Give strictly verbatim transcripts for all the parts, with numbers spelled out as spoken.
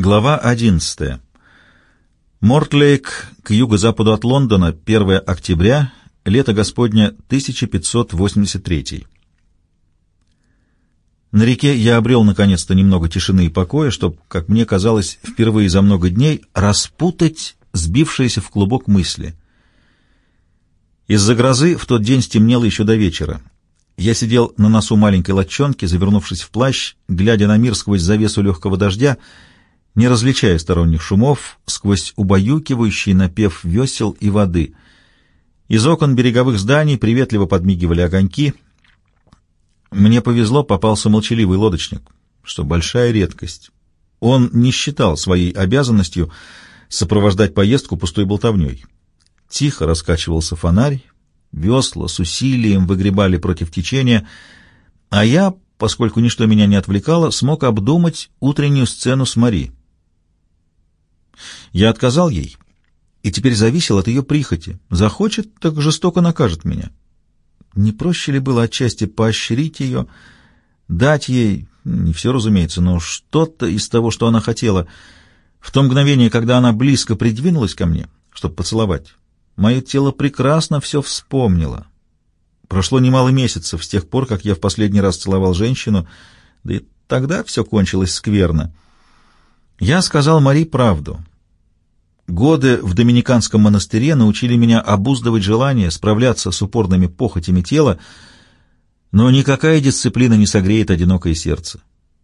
Глава одиннадцатая. Мортлейк, к юго-западу от Лондона, первое октября, лето Господня тысяча пятьсот восемьдесят третий. На реке я обрел наконец-то немного тишины и покоя, чтобы, как мне казалось, впервые за много дней распутать сбившиеся в клубок мысли. Из-за грозы в тот день стемнело еще до вечера. Я сидел на носу маленькой лодчонки, завернувшись в плащ, глядя на мир сквозь завесу легкого дождя, не различая сторонних шумов, сквозь убаюкивающий напев весел и воды. Из окон береговых зданий приветливо подмигивали огоньки. Мне повезло, попался молчаливый лодочник, что большая редкость. Он не считал своей обязанностью сопровождать поездку пустой болтовней. Тихо раскачивался фонарь, весла с усилием выгребали против течения, а я, поскольку ничто меня не отвлекало, смог обдумать утреннюю сцену с Мари. Я отказал ей, и теперь зависел от ее прихоти. Захочет, так жестоко накажет меня. Не проще ли было отчасти поощрить ее, дать ей, не все, разумеется, но что-то из того, что она хотела, в то мгновение, когда она близко придвинулась ко мне, чтобы поцеловать? Мое тело прекрасно все вспомнило. Прошло немало месяцев с тех пор, как я в последний раз целовал женщину, да и тогда все кончилось скверно. Я сказал Мари правду. Годы в доминиканском монастыре научили меня обуздывать желание, справляться с упорными похотями тела, но никакая дисциплина не согреет одинокое сердце.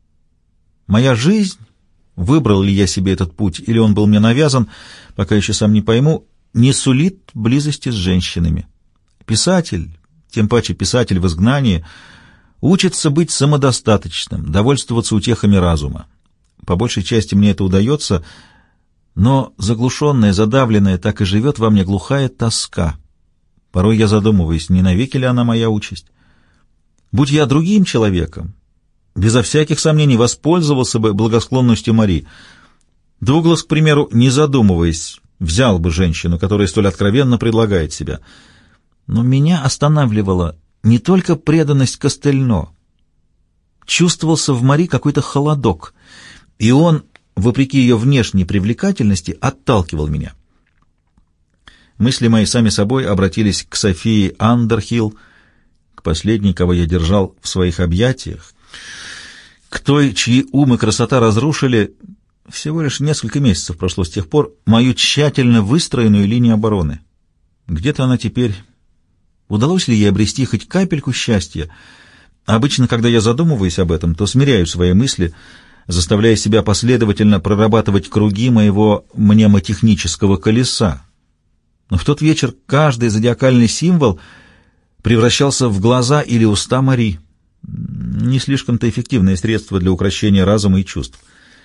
Моя жизнь, выбрал ли я себе этот путь, или он был мне навязан, пока еще сам не пойму, не сулит близости с женщинами. Писатель, тем паче писатель в изгнании, учится быть самодостаточным, довольствоваться утехами разума. По большей части мне это удается, но заглушенная, задавленная, так и живет во мне глухая тоска. Порой я задумываюсь, не навеки ли она моя участь. Будь я другим человеком, безо всяких сомнений воспользовался бы благосклонностью Мари. Дуглас, к примеру, не задумываясь, взял бы женщину, которая столь откровенно предлагает себя. Но меня останавливала не только преданность Костельно. Чувствовался в Мари какой-то холодок, и он, вопреки ее внешней привлекательности, отталкивал меня. Мысли мои сами собой обратились к Софии Андерхилл, к последней, кого я держал в своих объятиях, к той, чьи ум и красота разрушили, всего лишь несколько месяцев прошло с тех пор, мою тщательно выстроенную линию обороны. Где-то она теперь. Удалось ли ей обрести хоть капельку счастья? Обычно, когда я задумываюсь об этом, то смиряю свои мысли, заставляя себя последовательно прорабатывать круги моего мнемотехнического колеса. Но в тот вечер каждый зодиакальный символ превращался в глаза или уста Мари. Не слишком-то эффективное средство для укрощения разума и чувств.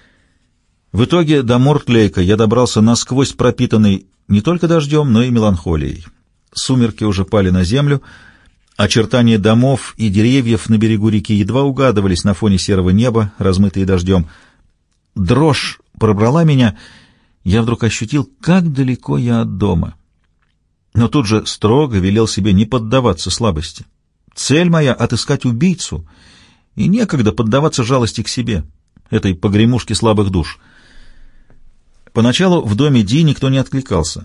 В итоге до Мортлейка я добрался насквозь пропитанный не только дождем, но и меланхолией. Сумерки уже пали на землю, очертания домов и деревьев на берегу реки едва угадывались на фоне серого неба, размытые дождем. Дрожь пробрала меня, я вдруг ощутил, как далеко я от дома. Но тут же строго велел себе не поддаваться слабости. Цель моя — отыскать убийцу, и некогда поддаваться жалости к себе, этой погремушке слабых душ. Поначалу в доме Ди никто не откликался.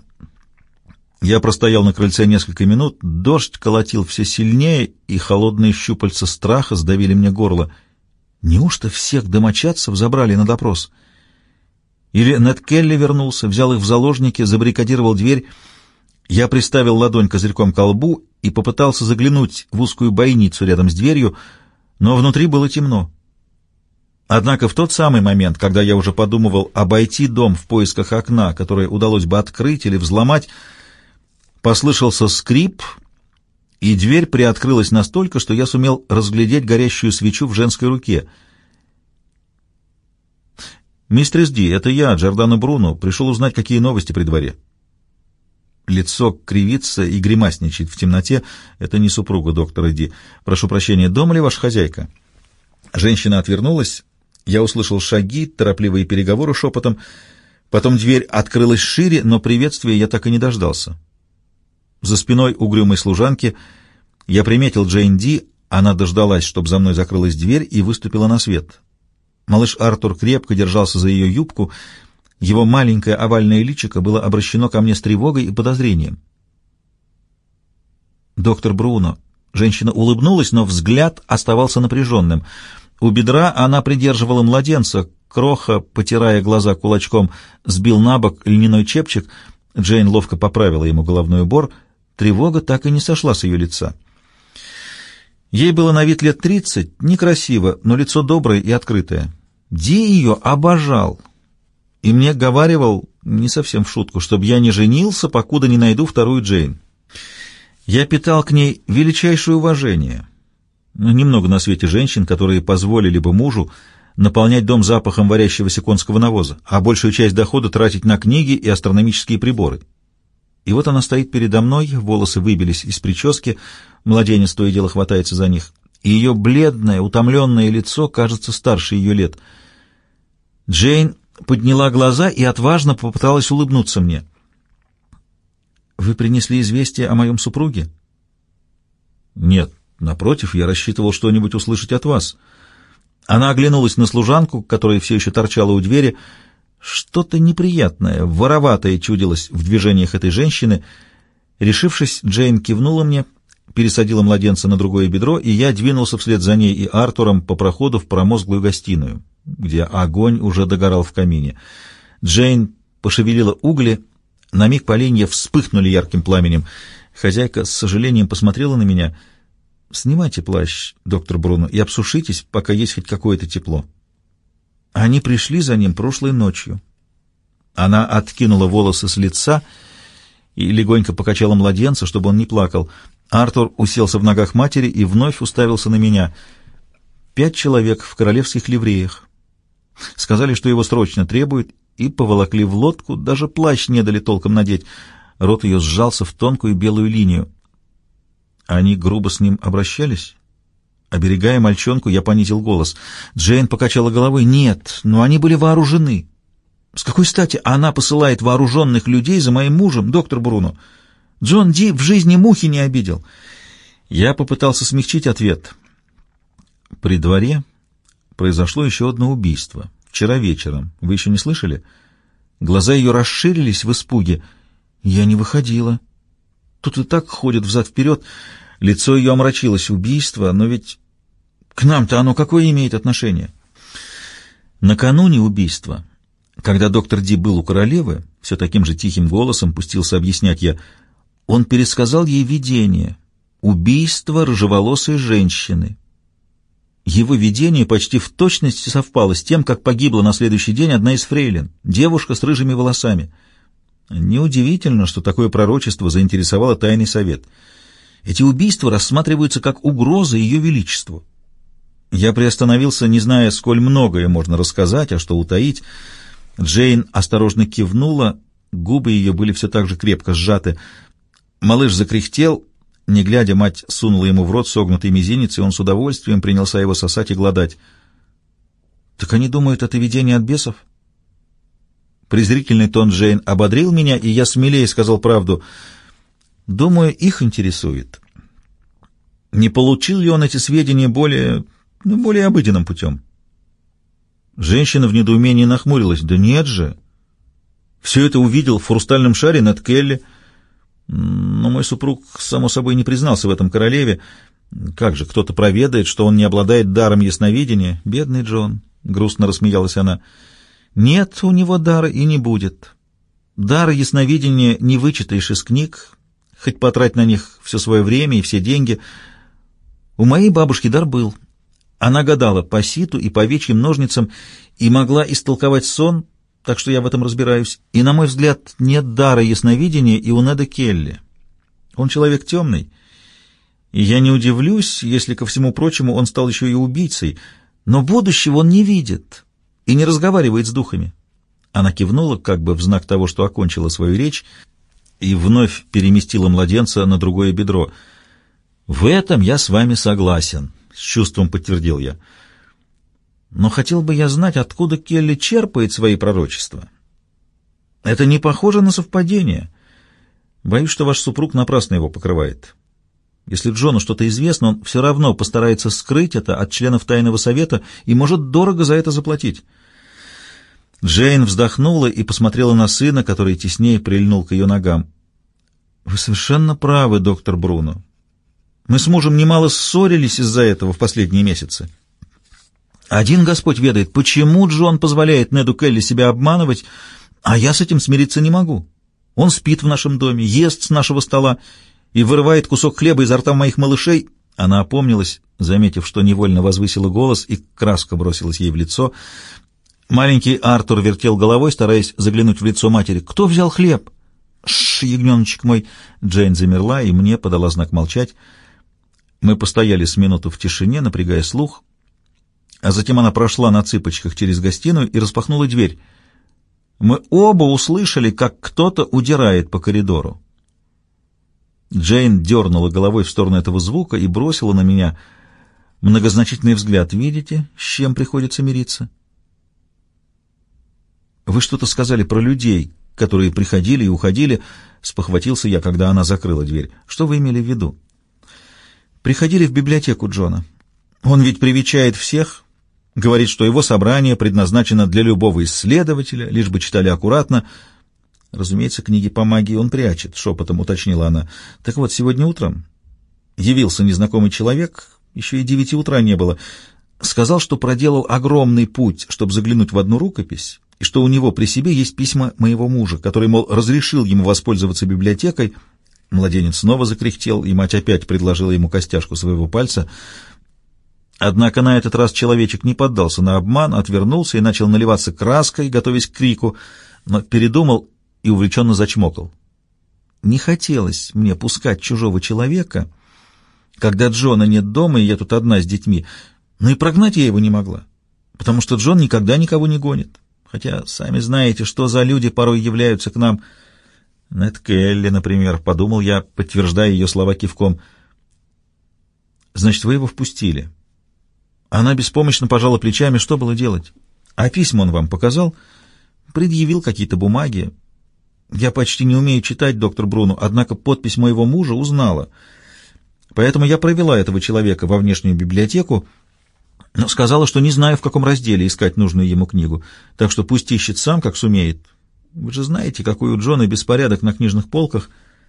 Я простоял на крыльце несколько минут, дождь колотил все сильнее, и холодные щупальца страха сдавили мне горло. Неужто всех домочадцев забрали на допрос? Или Нед Келли вернулся, взял их в заложники, забаррикадировал дверь. Я приставил ладонь козырьком к лбу и попытался заглянуть в узкую бойницу рядом с дверью, но внутри было темно. Однако в тот самый момент, когда я уже подумывал обойти дом в поисках окна, которое удалось бы открыть или взломать, послышался скрип, и дверь приоткрылась настолько, что я сумел разглядеть горящую свечу в женской руке. «Мистерс Ди, это я, Джордано Бруно, пришел узнать, какие новости при дворе». Лицо кривится и гримасничает в темноте. Это не супруга доктора Ди. «Прошу прощения, дома ли ваша хозяйка?» Женщина отвернулась. Я услышал шаги, торопливые переговоры шепотом. Потом дверь открылась шире, но приветствия я так и не дождался. За спиной угрюмой служанки я приметил Джейн Ди. Она дождалась, чтобы за мной закрылась дверь, и выступила на свет. Малыш Артур крепко держался за ее юбку. Его маленькое овальное личико было обращено ко мне с тревогой и подозрением. «Доктор Бруно». Женщина улыбнулась, но взгляд оставался напряженным. У бедра она придерживала младенца. Кроха, потирая глаза кулачком, сбил на бок льняной чепчик. Джейн ловко поправила ему головной убор. Тревога так и не сошла с ее лица. Ей было на вид лет тридцать, некрасиво, но лицо доброе и открытое. Ди ее обожал. И мне говаривал, не совсем в шутку, чтобы я не женился, покуда не найду вторую Джейн. Я питал к ней величайшее уважение. Но немного на свете женщин, которые позволили бы мужу наполнять дом запахом варящегося конского навоза, а большую часть дохода тратить на книги и астрономические приборы. И вот она стоит передо мной, волосы выбились из прически, младенец то и дело хватается за них, и ее бледное, утомленное лицо кажется старше ее лет. Джейн подняла глаза и отважно попыталась улыбнуться мне. «Вы принесли известие о моем супруге?» «Нет, напротив, я рассчитывал что-нибудь услышать от вас». Она оглянулась на служанку, которая все еще торчала у двери. Что-то неприятное, вороватое чудилось в движениях этой женщины. Решившись, Джейн кивнула мне, пересадила младенца на другое бедро, и я двинулся вслед за ней и Артуром по проходу в промозглую гостиную, где огонь уже догорал в камине. Джейн пошевелила угли, на миг поленья вспыхнули ярким пламенем. Хозяйка с сожалением посмотрела на меня. «Снимайте плащ, доктор Бруно, и обсушитесь, пока есть хоть какое-то тепло». Они пришли за ним прошлой ночью. Она откинула волосы с лица и легонько покачала младенца, чтобы он не плакал. Артур уселся в ногах матери и вновь уставился на меня. Пять человек в королевских ливреях. Сказали, что его срочно требуют, и поволокли в лодку, даже плащ не дали толком надеть. Рот ее сжался в тонкую белую линию. Они грубо с ним обращались? Оберегая мальчонку, я понизил голос. Джейн покачала головой. Нет, но они были вооружены. С какой стати она посылает вооруженных людей за моим мужем, доктор Бруно? Джон Ди в жизни мухи не обидел. Я попытался смягчить ответ. При дворе произошло еще одно убийство. Вчера вечером. Вы еще не слышали? Глаза ее расширились в испуге. Я не выходила. Тут и так ходит взад-вперед. Лицо ее омрачилось. Убийство, но ведь к нам-то оно какое имеет отношение? Накануне убийства, когда доктор Ди был у королевы, все таким же тихим голосом пустился объяснять я, он пересказал ей видение. Убийство рыжеволосой женщины. Его видение почти в точности совпало с тем, как погибла на следующий день одна из фрейлин, девушка с рыжими волосами. Неудивительно, что такое пророчество заинтересовало тайный совет. Эти убийства рассматриваются как угроза ее величеству. Я приостановился, не зная, сколь многое можно рассказать, а что утаить. Джейн осторожно кивнула, губы ее были все так же крепко сжаты. Малыш закряхтел. Не глядя, мать сунула ему в рот согнутый мизинец, и он с удовольствием принялся его сосать и гладать. «Так они думают, это видение от бесов?» Презрительный тон Джейн ободрил меня, и я смелее сказал правду. «Думаю, их интересует. Не получил ли он эти сведения более, ну, более обыденным путем?» Женщина в недоумении нахмурилась. «Да нет же! Все это увидел в хрустальном шаре над Келли. Но мой супруг, само собой, не признался в этом королеве. Как же, кто-то проведает, что он не обладает даром ясновидения? Бедный Джон!» — грустно рассмеялась она. «Нет у него дара и не будет. Дар ясновидения не вычитаешь из книг, хоть потрать на них все свое время и все деньги. У моей бабушки дар был. Она гадала по ситу и по овечьим ножницам и могла истолковать сон, так что я в этом разбираюсь. И, на мой взгляд, нет дара ясновидения и у Неда Келли. Он человек темный, и я не удивлюсь, если, ко всему прочему, он стал еще и убийцей, но будущего он не видит и не разговаривает с духами». Она кивнула, как бы в знак того, что окончила свою речь, и вновь переместила младенца на другое бедро. «В этом я с вами согласен», — с чувством подтвердил я. «Но хотел бы я знать, откуда Келли черпает свои пророчества. Это не похоже на совпадение. Боюсь, что ваш супруг напрасно его покрывает. Если Джону что-то известно, он все равно постарается скрыть это от членов тайного совета и может дорого за это заплатить. Джейн вздохнула и посмотрела на сына, который теснее прильнул к ее ногам. «Вы совершенно правы, доктор Бруно. Мы с мужем немало ссорились из-за этого в последние месяцы. Один Господь ведает, почему Джон позволяет Неду Келли себя обманывать, а я с этим смириться не могу. Он спит в нашем доме, ест с нашего стола и вырывает кусок хлеба изо рта моих малышей». Она опомнилась, заметив, что невольно возвысила голос, и краска бросилась ей в лицо. Маленький Артур вертел головой, стараясь заглянуть в лицо матери. «Кто взял хлеб?» «Шш, ягненочек мой!» Джейн замерла, и мне подала знак молчать. Мы постояли с минуту в тишине, напрягая слух, а затем она прошла на цыпочках через гостиную и распахнула дверь. Мы оба услышали, как кто-то удирает по коридору. Джейн дернула головой в сторону этого звука и бросила на меня многозначительный взгляд. «Видите, с чем приходится мириться?» «Вы что-то сказали про людей, которые приходили и уходили», — спохватился я, когда она закрыла дверь. «Что вы имели в виду?» «Приходили в библиотеку Джона. Он ведь привечает всех, говорит, что его собрание предназначено для любого исследователя, лишь бы читали аккуратно. Разумеется, книги по магии он прячет», — шепотом уточнила она. «Так вот, сегодня утром явился незнакомый человек, еще и девяти утра не было, сказал, что проделал огромный путь, чтобы заглянуть в одну рукопись, и что у него при себе есть письма моего мужа, который, мол, разрешил ему воспользоваться библиотекой». Младенец снова закряхтел, и мать опять предложила ему костяшку своего пальца. Однако на этот раз человечек не поддался на обман, отвернулся и начал наливаться краской, готовясь к крику, но передумал и увлеченно зачмокал. Не хотелось мне пускать чужого человека, когда Джона нет дома, и я тут одна с детьми, но и прогнать я его не могла, потому что Джон никогда никого не гонит. Хотя, сами знаете, что за люди порой являются к нам. Нед Келли, например, — подумал я, подтверждая ее слова кивком. «Значит, вы его впустили?» Она беспомощно пожала плечами. «Что было делать? А письма он вам показал?» «Предъявил какие-то бумаги. Я почти не умею читать, доктор Бруно, однако подпись моего мужа узнала. Поэтому я провела этого человека во внешнюю библиотеку, но сказала, что не знаю, в каком разделе искать нужную ему книгу, так что пусть ищет сам, как сумеет. Вы же знаете, какой у Джона беспорядок на книжных полках».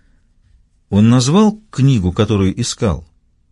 Он назвал книгу, которую искал?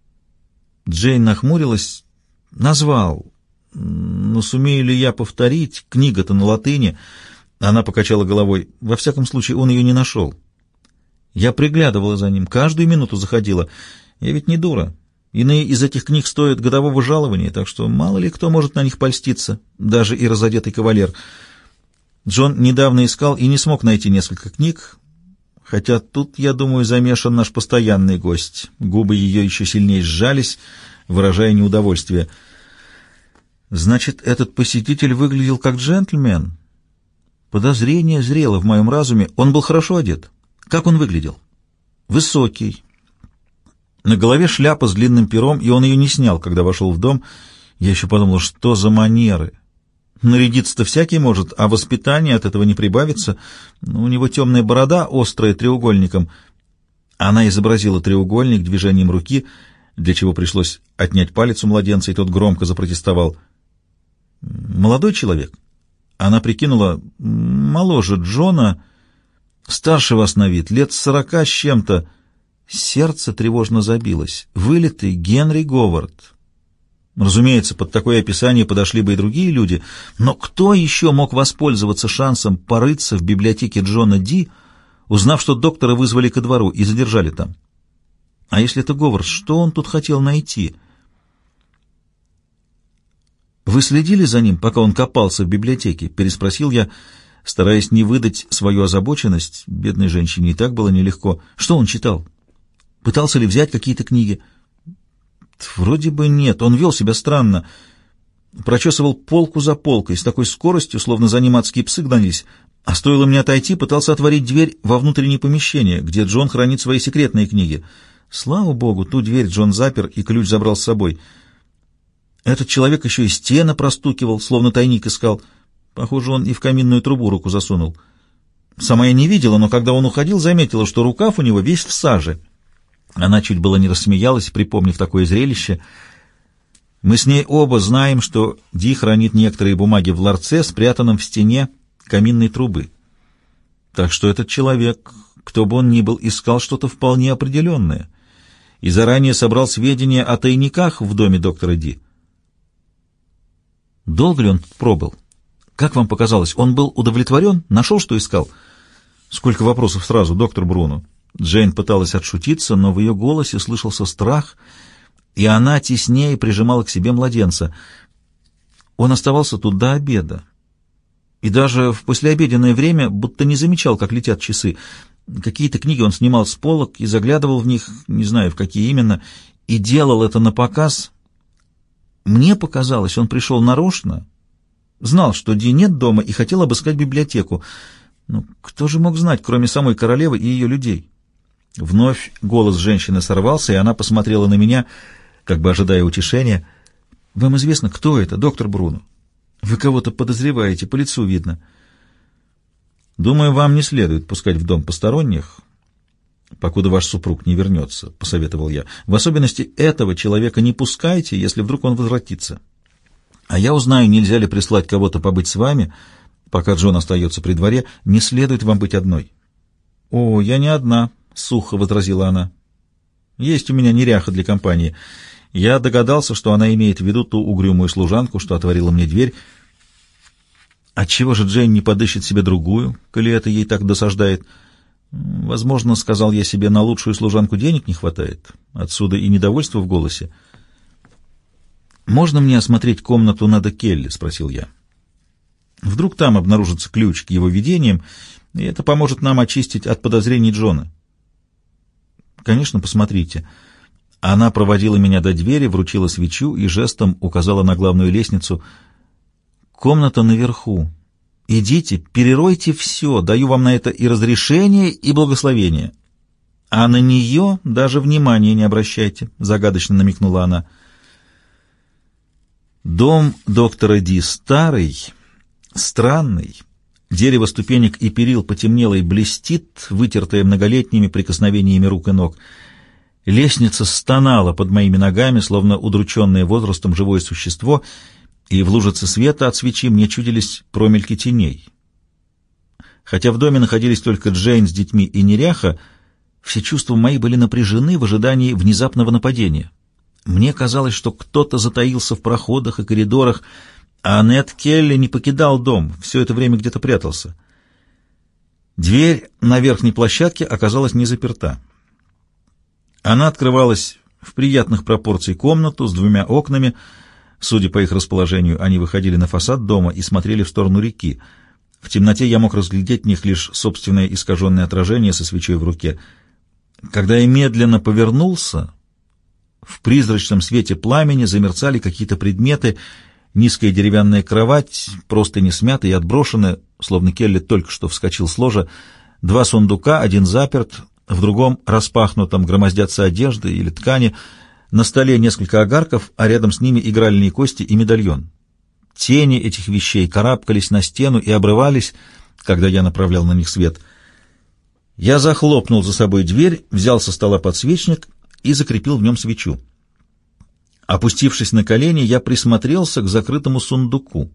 Джейн нахмурилась. «Назвал. Но сумею ли я повторить? Книга-то на латыни». Она покачала головой. «Во всяком случае, он ее не нашел. Я приглядывала за ним, каждую минуту заходила. Я ведь не дура. Иные из этих книг стоят годового жалования, так что мало ли кто может на них польститься, даже и разодетый кавалер. Джон недавно искал и не смог найти несколько книг, хотя тут, я думаю, замешан наш постоянный гость». Губы ее еще сильнее сжались, выражая неудовольствие. «Значит, этот посетитель выглядел как джентльмен?» Подозрение зрело в моем разуме. Он был хорошо одет. Как он выглядел? Высокий. На голове шляпа с длинным пером, и он ее не снял, когда вошел в дом. Я еще подумал, что за манеры. Нарядиться-то всякий может, а воспитание от этого не прибавится. У него темная борода, острая треугольником. Она изобразила треугольник движением руки, для чего пришлось отнять палец у младенца, и тот громко запротестовал. «Молодой человек?» Она прикинула: моложе Джона, старше вас на вид, лет сорока с чем-то. Сердце тревожно забилось. Вылитый Генри Говард. Разумеется, под такое описание подошли бы и другие люди, но кто еще мог воспользоваться шансом порыться в библиотеке Джона Ди, узнав, что доктора вызвали ко двору и задержали там? А если это Говард, что он тут хотел найти? «Вы следили за ним, пока он копался в библиотеке?» — переспросил я, стараясь не выдать свою озабоченность. Бедной женщине и так было нелегко. «Что он читал? Пытался ли взять какие-то книги?» «Вроде бы нет. Он вел себя странно. Прочесывал полку за полкой с такой скоростью, словно за ним адские псы гнались. А стоило мне отойти, пытался отворить дверь во внутреннее помещение, где Джон хранит свои секретные книги. Слава богу, ту дверь Джон запер и ключ забрал с собой. Этот человек еще и стены простукивал, словно тайник искал. Похоже, он и в каминную трубу руку засунул. Сама я не видела, но когда он уходил, заметила, что рукав у него весь в саже. Она чуть было не рассмеялась, припомнив такое зрелище. Мы с ней оба знаем, что Ди хранит некоторые бумаги в ларце, спрятанном в стене каминной трубы. Так что этот человек, кто бы он ни был, искал что-то вполне определенное и заранее собрал сведения о тайниках в доме доктора Ди. Долго ли он тут пробыл? Как вам показалось, он был удовлетворен? Нашел, что искал? Сколько вопросов сразу, доктор Бруно. Джейн пыталась отшутиться, но в ее голосе слышался страх, и она теснее прижимала к себе младенца. Он оставался тут до обеда. И даже в послеобеденное время будто не замечал, как летят часы. Какие-то книги он снимал с полок и заглядывал в них, не знаю, в какие именно, и делал это напоказ. Мне показалось, он пришел нарочно, знал, что Ди нет дома, и хотел обыскать библиотеку. Ну, кто же мог знать, кроме самой королевы и ее людей? Вновь голос женщины сорвался, и она посмотрела на меня, как бы ожидая утешения. «Вам известно, кто это, доктор Бруно? Вы кого-то подозреваете, по лицу видно». «Думаю, вам не следует пускать в дом посторонних, покуда ваш супруг не вернется», — посоветовал я. «В особенности этого человека не пускайте, если вдруг он возвратится. А я узнаю, нельзя ли прислать кого-то побыть с вами, пока Джон остается при дворе. Не следует вам быть одной». «О, я не одна», — сухо возразила она. «Есть у меня неряха для компании». Я догадался, что она имеет в виду ту угрюмую служанку, что отворила мне дверь. Отчего же Джейн не подыщет себе другую, коли это ей так досаждает? Возможно, сказал я себе, на лучшую служанку денег не хватает. Отсюда и недовольство в голосе. «Можно мне осмотреть комнату Неда Келли?» — спросил я. «Вдруг там обнаружится ключ к его видениям, и это поможет нам очистить от подозрений Джона». «Конечно, посмотрите». Она проводила меня до двери, вручила свечу и жестом указала на главную лестницу. «Комната наверху. Идите, переройте все, даю вам на это и разрешение, и благословение. А на нее даже внимания не обращайте», — загадочно намекнула она. Дом доктора Ди старый, странный. Дерево ступенек и перил потемнело и блестит, вытертое многолетними прикосновениями рук и ног. Лестница стонала под моими ногами, словно удрученное возрастом живое существо, и в лужице света от свечи мне чудились промельки теней. Хотя в доме находились только Джейн с детьми и неряха, все чувства мои были напряжены в ожидании внезапного нападения. Мне казалось, что кто-то затаился в проходах и коридорах, а Нед Келли не покидал дом, все это время где-то прятался. Дверь на верхней площадке оказалась не заперта. Она открывалась в приятных пропорций комнату с двумя окнами. Судя по их расположению, они выходили на фасад дома и смотрели в сторону реки. В темноте я мог разглядеть в них лишь собственное искаженное отражение со свечой в руке. Когда я медленно повернулся, в призрачном свете пламени замерцали какие-то предметы, низкая деревянная кровать, простыни смяты и отброшены, словно Келли только что вскочил с ложа, два сундука, один заперт, в другом распахнутом громоздятся одежды или ткани, на столе несколько огарков, а рядом с ними игральные кости и медальон. Тени этих вещей карабкались на стену и обрывались, когда я направлял на них свет. Я захлопнул за собой дверь, взял со стола подсвечник и закрепил в нем свечу. Опустившись на колени, я присмотрелся к закрытому сундуку.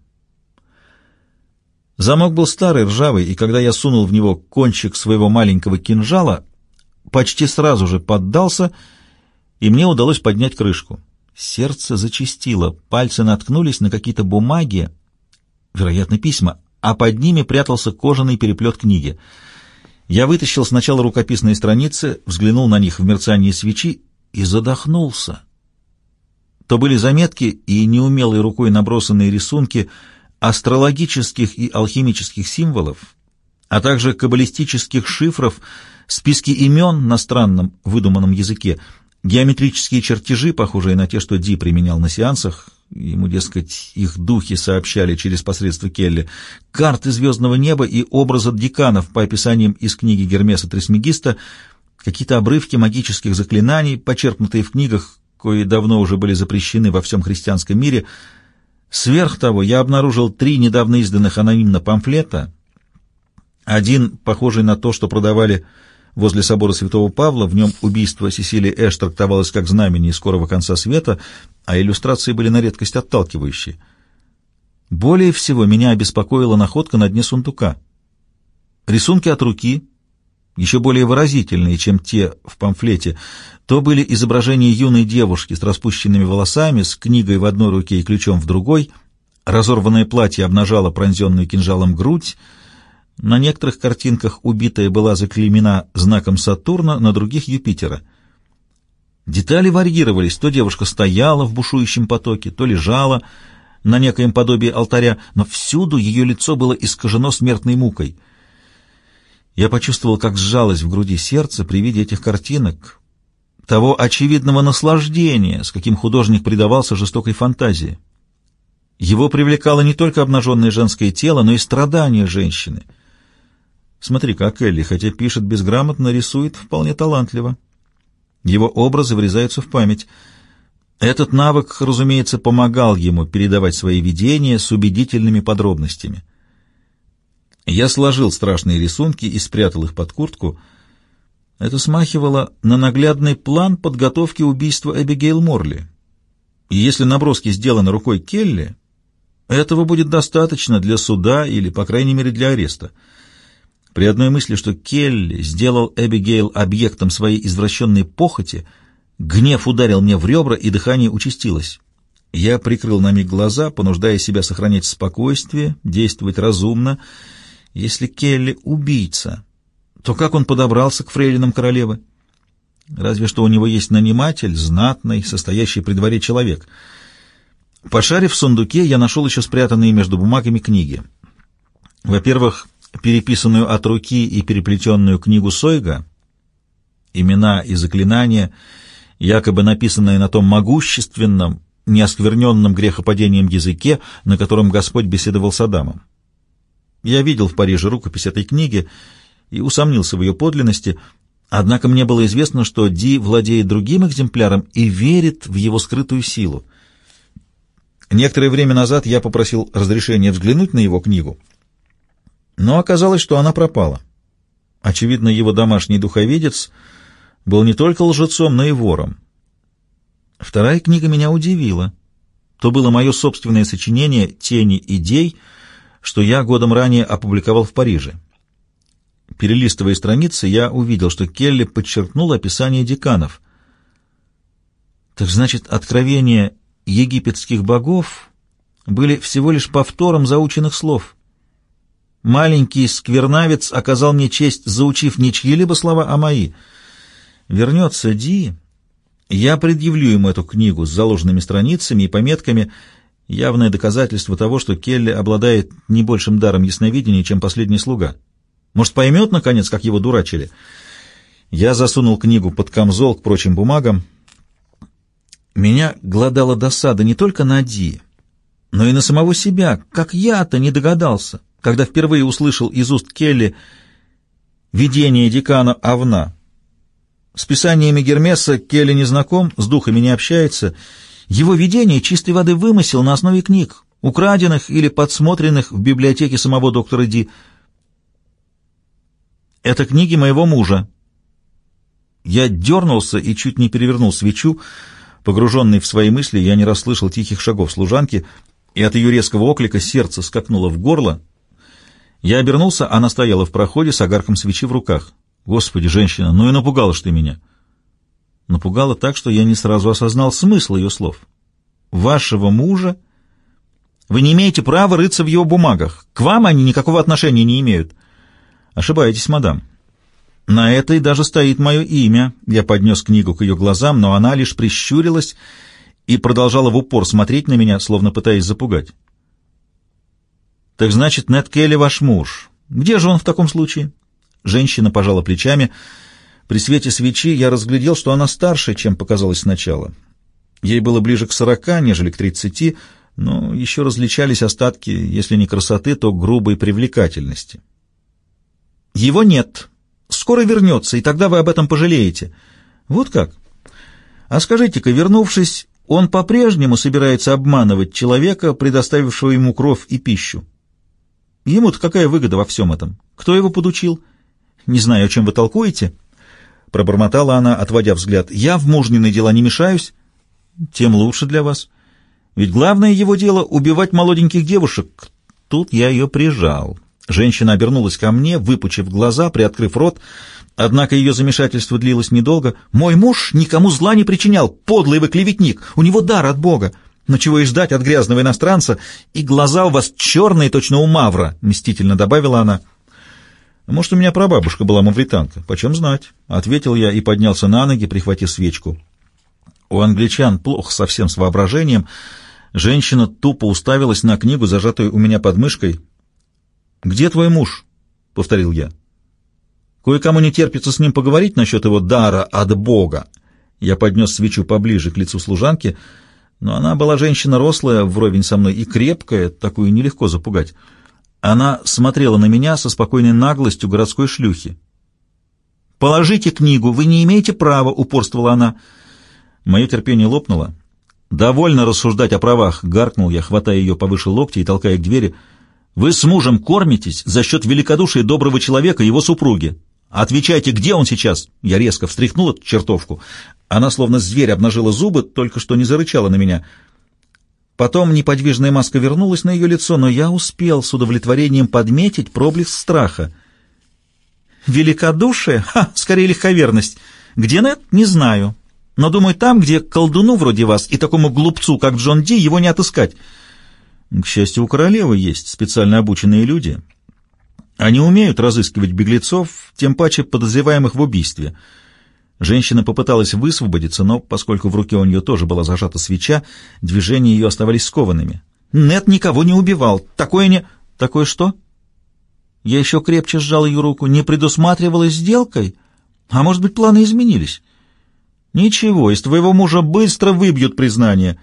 Замок был старый, ржавый, и когда я сунул в него кончик своего маленького кинжала, почти сразу же поддался, и мне удалось поднять крышку. Сердце зачастило, пальцы наткнулись на какие-то бумаги, вероятно, письма, а под ними прятался кожаный переплет книги. Я вытащил сначала рукописные страницы, взглянул на них в мерцании свечи и задохнулся. То были заметки и неумелой рукой набросанные рисунки астрологических и алхимических символов, а также каббалистических шифров, списки имен на странном выдуманном языке, геометрические чертежи, похожие на те, что Ди применял на сеансах, ему, дескать, их духи сообщали через посредство Келли, карты звездного неба и образы деканов по описаниям из книги Гермеса Трисмегиста, какие-то обрывки магических заклинаний, почерпнутые в книгах, кои давно уже были запрещены во всем христианском мире. Сверх того, я обнаружил три недавно изданных анонимно памфлета, один, похожий на то, что продавали возле собора Святого Павла. В нем убийство Сесилии Эш трактовалось как знамение скорого конца света, а иллюстрации были на редкость отталкивающие. Более всего меня обеспокоила находка на дне сундука. Рисунки от руки, еще более выразительные, чем те в памфлете, то были изображения юной девушки с распущенными волосами, с книгой в одной руке и ключом в другой. Разорванное платье обнажало пронзенную кинжалом грудь. На некоторых картинках убитая была заклеймена знаком Сатурна, на других — Юпитера. Детали варьировались: то девушка стояла в бушующем потоке, то лежала на некоем подобии алтаря, но всюду ее лицо было искажено смертной мукой. Я почувствовал, как сжалось в груди сердце при виде этих картинок, того очевидного наслаждения, с каким художник предавался жестокой фантазии. Его привлекало не только обнаженное женское тело, но и страдания женщины. Смотри, как Элли, хотя пишет безграмотно, рисует вполне талантливо. Его образы врезаются в память. Этот навык, разумеется, помогал ему передавать свои видения с убедительными подробностями. Я сложил страшные рисунки и спрятал их под куртку. Это смахивало на наглядный план подготовки убийства Эбигейл Морли. И если наброски сделаны рукой Келли, этого будет достаточно для суда или, по крайней мере, для ареста. При одной мысли, что Келли сделал Эбигейл объектом своей извращенной похоти, гнев ударил мне в ребра, и дыхание участилось. Я прикрыл на миг глаза, понуждая себя сохранять спокойствие, действовать разумно. Если Келли убийца, то как он подобрался к фрейлинам королевы? Разве что у него есть наниматель, знатный, состоящий при дворе человек. Пошарив в сундуке, я нашел еще спрятанные между бумагами книги. Во-первых, переписанную от руки и переплетенную книгу Сойга, имена и заклинания, якобы написанные на том могущественном, неоскверненном грехопадением языке, на котором Господь беседовал с Адамом. Я видел в Париже рукопись этой книги и усомнился в ее подлинности, однако мне было известно, что Ди владеет другим экземпляром и верит в его скрытую силу. Некоторое время назад я попросил разрешения взглянуть на его книгу, но оказалось, что она пропала. Очевидно, его домашний духовидец был не только лжецом, но и вором. Вторая книга меня удивила. То было мое собственное сочинение «Тени идей», что я годом ранее опубликовал в Париже. Перелистывая страницы, я увидел, что Келли подчеркнул описание деканов. Так значит, откровения египетских богов были всего лишь повтором заученных слов. Маленький сквернавец оказал мне честь, заучив не чьи-либо слова, а мои. Вернется Ди, я предъявлю ему эту книгу с заложенными страницами и пометками, явное доказательство того, что Келли обладает не большим даром ясновидения, чем последний слуга. Может, поймет, наконец, как его дурачили? Я засунул книгу под камзол к прочим бумагам. Меня глодала досада не только на Ди, но и на самого себя. Как я-то не догадался, когда впервые услышал из уст Келли видение декана Авна. С писаниями Гермеса Келли не знаком, с духами не общается. Его видение чистой воды вымысел на основе книг, украденных или подсмотренных в библиотеке самого доктора Ди. Это книги моего мужа. Я дернулся и чуть не перевернул свечу. Погруженный в свои мысли, я не расслышал тихих шагов служанки, и от ее резкого оклика сердце скакнуло в горло. Я обернулся, она стояла в проходе с огарком свечи в руках. Господи, женщина, ну и напугала ж ты меня. Напугала так, что я не сразу осознал смысл ее слов. Вашего мужа? Вы не имеете права рыться в его бумагах. К вам они никакого отношения не имеют. Ошибаетесь, мадам. На этой даже стоит мое имя. Я поднес книгу к ее глазам, но она лишь прищурилась и продолжала в упор смотреть на меня, словно пытаясь запугать. Так значит, Нед Келли ваш муж. Где же он в таком случае? Женщина пожала плечами. При свете свечи я разглядел, что она старше, чем показалось сначала. Ей было ближе к сорока, нежели к тридцати, но еще различались остатки, если не красоты, то грубой привлекательности. Его нет. Скоро вернется, и тогда вы об этом пожалеете. Вот как? А скажите-ка, вернувшись, он по-прежнему собирается обманывать человека, предоставившего ему кровь и пищу? Ему-то какая выгода во всем этом? Кто его подучил? не знаю, о чем вы толкуете», — пробормотала она, отводя взгляд. «Я в мужнины дела не мешаюсь». «Тем лучше для вас. Ведь главное его дело — убивать молоденьких девушек». Тут я ее прижал. Женщина обернулась ко мне, выпучив глаза, приоткрыв рот. Однако ее замешательство длилось недолго. «Мой муж никому зла не причинял, подлый вы клеветник, у него дар от Бога. Но чего и ждать от грязного иностранца, и глаза у вас черные, точно у мавра», — мстительно добавила она. «Может, у меня прабабушка была мавританка, почем знать», — ответил я и поднялся на ноги, прихватив свечку. У англичан плохо совсем с воображением. Женщина тупо уставилась на книгу, зажатую у меня под мышкой. «Где твой муж?» — повторил я. «Кое-кому не терпится с ним поговорить насчет его дара от Бога». Я поднес свечу поближе к лицу служанки, но она была женщина рослая, вровень со мной, и крепкая, такую нелегко запугать. Она смотрела на меня со спокойной наглостью городской шлюхи. «Положите книгу, вы не имеете права», — упорствовала она. Мое терпение лопнуло. «Довольно рассуждать о правах», — гаркнул я, хватая ее повыше локтя и толкая к двери. «Вы с мужем кормитесь за счет великодушия доброго человека и его супруги. Отвечайте, где он сейчас?» Я резко встряхнул эту чертовку. Она, словно зверь, обнажила зубы, только что не зарычала на меня. Потом неподвижная маска вернулась на ее лицо, но я успел с удовлетворением подметить проблеск страха. «Великодушие? Ха, скорее легковерность. Где Нед? Не знаю. Но, думаю, там, где колдуну вроде вас и такому глупцу, как Джон Ди, его не отыскать. К счастью, у королевы есть специально обученные люди. Они умеют разыскивать беглецов, тем паче подозреваемых в убийстве». Женщина попыталась высвободиться, но, поскольку в руке у нее тоже была зажата свеча, движения ее оставались скованными. «Нет, никого не убивал. Такое не...» «Такое что?» Я еще крепче сжал ее руку. «Не предусматривалось сделкой? А может быть, планы изменились?» «Ничего, из твоего мужа быстро выбьют признание».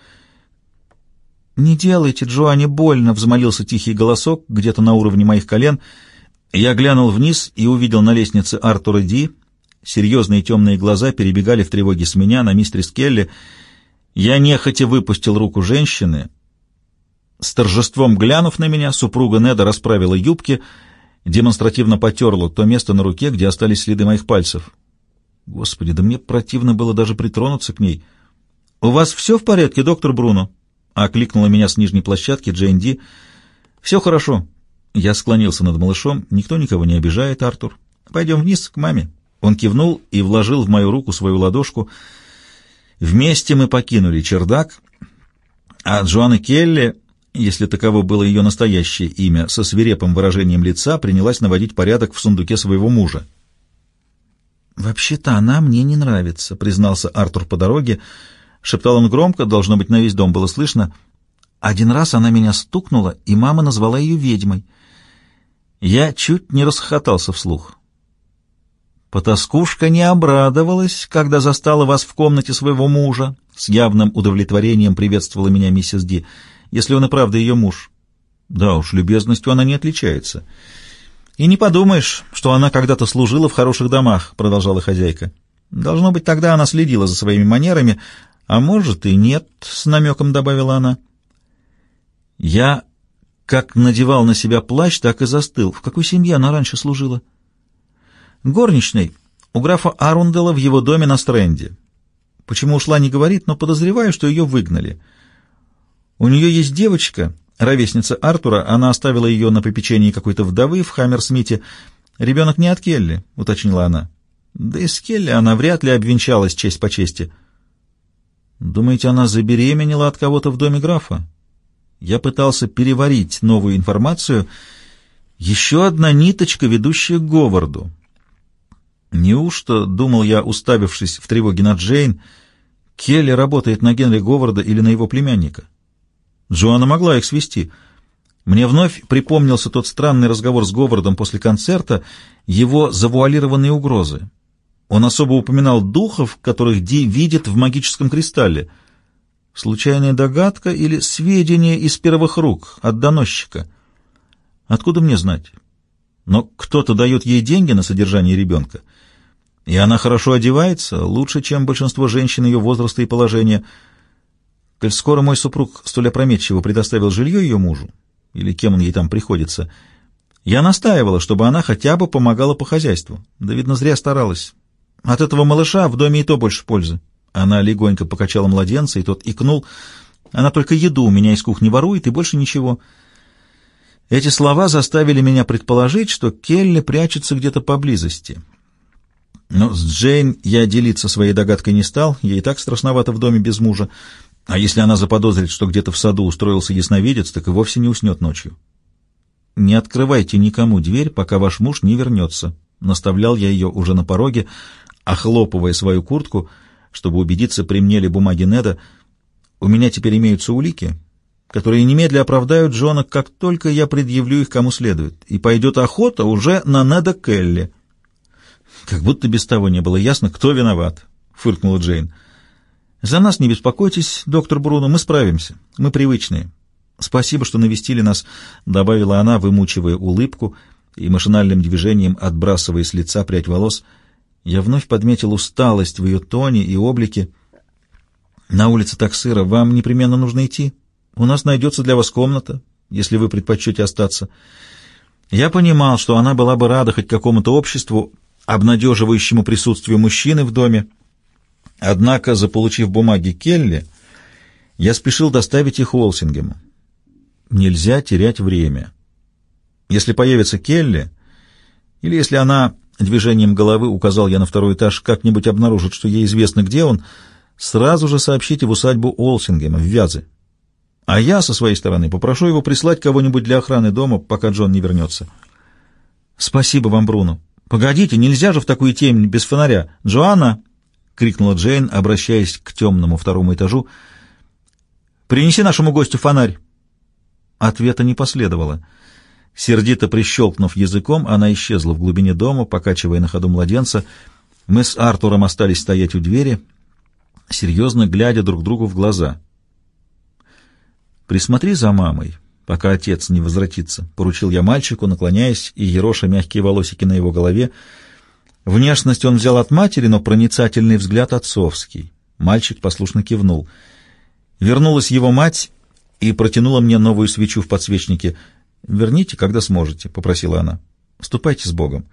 «Не делайте Джоанне больно», — взмолился тихий голосок где-то на уровне моих колен. Я глянул вниз и увидел на лестнице Артура Ди. Серьезные темные глаза перебегали в тревоге с меня на мистерис Келли. Я нехотя выпустил руку женщины. С торжеством глянув на меня, супруга Неда расправила юбки, демонстративно потерла то место на руке, где остались следы моих пальцев. Господи, да мне противно было даже притронуться к ней. «У вас все в порядке, доктор Бруно?» — окликнула меня с нижней площадки Джейн Ди. «Все хорошо». Я склонился над малышом. «Никто никого не обижает, Артур. Пойдем вниз, к маме». Он кивнул и вложил в мою руку свою ладошку. Вместе мы покинули чердак, а Джоанна Келли, если таково было ее настоящее имя, со свирепым выражением лица принялась наводить порядок в сундуке своего мужа. «Вообще-то она мне не нравится», — признался Артур по дороге. Шептал он громко, должно быть, на весь дом было слышно. «Один раз она меня стукнула, и мама назвала ее ведьмой». Я чуть не расхохотался вслух. «Потаскушка не обрадовалась, когда застала вас в комнате своего мужа», — с явным удовлетворением приветствовала меня миссис Ди, «если он и правда ее муж». «Да уж, любезностью она не отличается». «И не подумаешь, что она когда-то служила в хороших домах», — продолжала хозяйка. «Должно быть, тогда она следила за своими манерами, а может и нет», — с намеком добавила она. Я как надевал на себя плащ, так и застыл. В какой семье она раньше служила? Горничной у графа Арундела в его доме на Стрэнде. Почему ушла, не говорит, но подозреваю, что ее выгнали. У нее есть девочка, ровесница Артура, она оставила ее на попечении какой-то вдовы в Хаммерсмите. Ребенок не от Келли, уточнила она. Да и с Келли она вряд ли обвенчалась честь по чести. Думаете, она забеременела от кого-то в доме графа? Я пытался переварить новую информацию. Еще одна ниточка, ведущая к Говарду. Неужто, думал я, уставившись в тревоге на Джейн, Келли работает на Генри Говарда или на его племянника? Джоанна могла их свести. Мне вновь припомнился тот странный разговор с Говардом после концерта, его завуалированные угрозы. Он особо упоминал духов, которых Ди видит в магическом кристалле. Случайная догадка или сведения из первых рук от доносчика? Откуда мне знать? Но кто-то дает ей деньги на содержание ребенка, и она хорошо одевается, лучше, чем большинство женщин ее возраста и положения. Коль скоро мой супруг столь опрометчиво предоставил жилье ее мужу, или кем он ей там приходится, Я настаивала, чтобы она хотя бы помогала по хозяйству. Да, видно, зря старалась. От этого малыша в доме и то больше пользы. Она легонько покачала младенца, и тот икнул. Она только еду у меня из кухни ворует, и больше ничего. Эти слова заставили меня предположить, что Келли прячется где-то поблизости. Но с Джейн я делиться своей догадкой не стал, ей и так страшновато в доме без мужа. А если она заподозрит, что где-то в саду устроился ясновидец, так и вовсе не уснет ночью. «Не открывайте никому дверь, пока ваш муж не вернется», — наставлял я ее уже на пороге, охлопывая свою куртку, чтобы убедиться, при мне ли бумаги Неда. «У меня теперь имеются улики, которые немедля оправдают Джона, как только я предъявлю их кому следует, и пойдет охота уже на Неда Келли». «Как будто без того не было ясно, кто виноват», — фыркнула Джейн. «За нас не беспокойтесь, доктор Бруно, мы справимся, мы привычные». «Спасибо, что навестили нас», — добавила она, вымучивая улыбку и машинальным движением отбрасывая с лица прядь волос. Я вновь подметил усталость в ее тоне и облике. «На улице так сыро, вам непременно нужно идти. У нас найдется для вас комната, если вы предпочтете остаться». Я понимал, что она была бы рада хоть какому-то обществу, обнадеживающему присутствию мужчины в доме. Однако, заполучив бумаги Келли, я спешил доставить их Уолсингему. Нельзя терять время. Если появится Келли, или если она, движением головы указал я на второй этаж, как-нибудь обнаружит, что ей известно, где он, сразу же сообщите в усадьбу Уолсингема в Вязы. А я, со своей стороны, попрошу его прислать кого-нибудь для охраны дома, пока Джон не вернется. «Спасибо вам, Бруно. Погодите, нельзя же в такую темень без фонаря. Джоанна!» — крикнула Джейн, обращаясь к темному второму этажу. «Принеси нашему гостю фонарь». Ответа не последовало. Сердито прищелкнув языком, она исчезла в глубине дома, покачивая на ходу младенца. Мы с Артуром остались стоять у двери, серьезно глядя друг другу в глаза. «Присмотри за мамой, пока отец не возвратится», — поручил я мальчику, наклоняясь и ероша мягкие волосики на его голове. Внешность он взял от матери, но проницательный взгляд отцовский. Мальчик послушно кивнул. Вернулась его мать и протянула мне новую свечу в подсвечнике. «Верните, когда сможете», — попросила она. «Ступайте с Богом».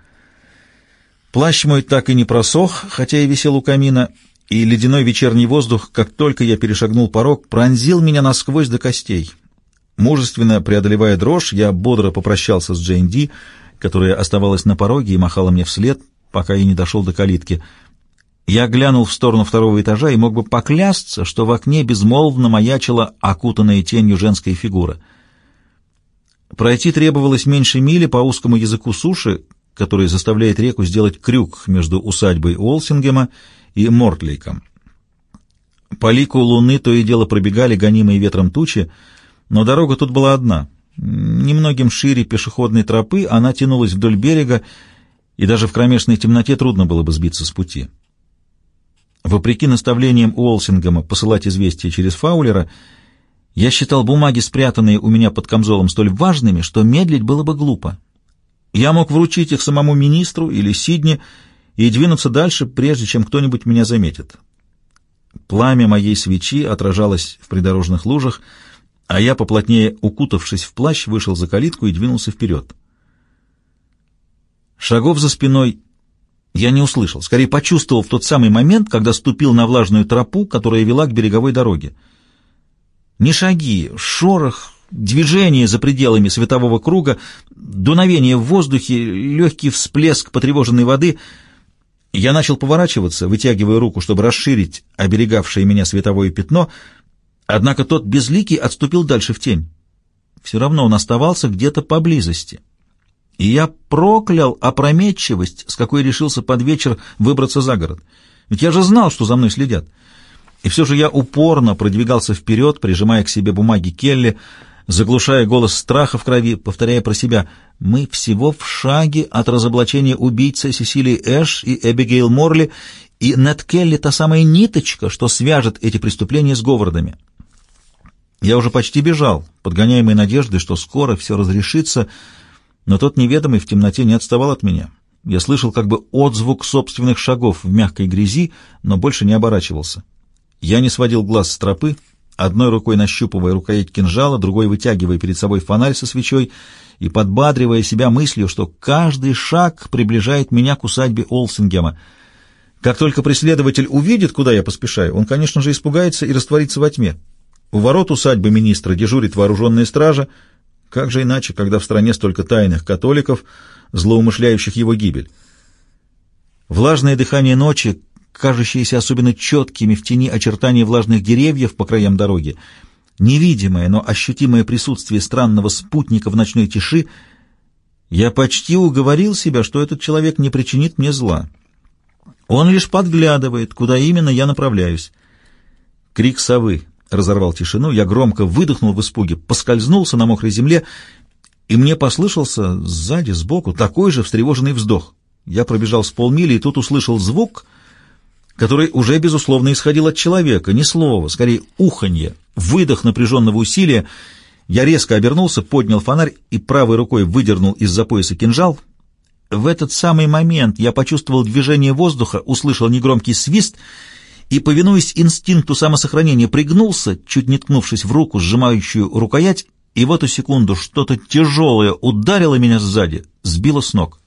Плащ мой так и не просох, хотя и висел у камина, и ледяной вечерний воздух, как только я перешагнул порог, пронзил меня насквозь до костей. Мужественно преодолевая дрожь, я бодро попрощался с Джейн Ди, которая оставалась на пороге и махала мне вслед, пока я не дошел до калитки. Я глянул в сторону второго этажа и мог бы поклясться, что в окне безмолвно маячила окутанная тенью женская фигура. Пройти требовалось меньше мили по узкому языку суши, который заставляет реку сделать крюк между усадьбой Уолсингема и Мортлейком. По лику луны то и дело пробегали гонимые ветром тучи, но дорога тут была одна. Немногим шире пешеходной тропы она тянулась вдоль берега, и даже в кромешной темноте трудно было бы сбиться с пути. Вопреки наставлениям Уолсингема посылать известия через Фаулера, я считал бумаги, спрятанные у меня под камзолом, столь важными, что медлить было бы глупо. Я мог вручить их самому министру или Сидни и двинуться дальше, прежде чем кто-нибудь меня заметит. Пламя моей свечи отражалось в придорожных лужах, а я, поплотнее укутавшись в плащ, вышел за калитку и двинулся вперед. Шагов за спиной я не услышал, скорее почувствовал в тот самый момент, когда ступил на влажную тропу, которая вела к береговой дороге. Не шаги, шорох, движение за пределами светового круга, дуновение в воздухе, легкий всплеск потревоженной воды. Я начал поворачиваться, вытягивая руку, чтобы расширить оберегавшее меня световое пятно, однако тот безликий отступил дальше в тень. Все равно он оставался где-то поблизости. И я проклял опрометчивость, с какой решился под вечер выбраться за город. Ведь я же знал, что за мной следят. И все же я упорно продвигался вперед, прижимая к себе бумаги Келли, заглушая голос страха в крови, повторяя про себя: «Мы всего в шаге от разоблачения убийцы Сесилии Эш и Эбигейл Морли, и Нед Келли — та самая ниточка, что свяжет эти преступления с Говардами». Я уже почти бежал, подгоняемый надеждой, что скоро все разрешится, но тот неведомый в темноте не отставал от меня. Я слышал как бы отзвук собственных шагов в мягкой грязи, но больше не оборачивался. Я не сводил глаз с тропы, одной рукой нащупывая рукоять кинжала, другой вытягивая перед собой фонарь со свечой и подбадривая себя мыслью, что каждый шаг приближает меня к усадьбе Олсингема. Как только преследователь увидит, куда я поспешаю, он, конечно же, испугается и растворится во тьме. У ворот усадьбы министра дежурит вооруженная стража. Как же иначе, когда в стране столько тайных католиков, злоумышляющих его гибель? Влажное дыхание ночи, кажущиеся особенно четкими в тени очертания влажных деревьев по краям дороги, невидимое, но ощутимое присутствие странного спутника в ночной тиши, я почти уговорил себя, что этот человек не причинит мне зла. Он лишь подглядывает, куда именно я направляюсь. Крик совы разорвал тишину, я громко выдохнул в испуге, поскользнулся на мокрой земле, и мне послышался сзади, сбоку, такой же встревоженный вздох. Я пробежал с полмили и тут услышал звук, который уже, безусловно, исходил от человека, ни слова, скорее уханье, выдох напряженного усилия. Я резко обернулся, поднял фонарь и правой рукой выдернул из-за пояса кинжал. В этот самый момент я почувствовал движение воздуха, услышал негромкий свист и, повинуясь инстинкту самосохранения, пригнулся, чуть не ткнувшись в руку, сжимающую рукоять, и в эту секунду что-то тяжелое ударило меня сзади, сбило с ног.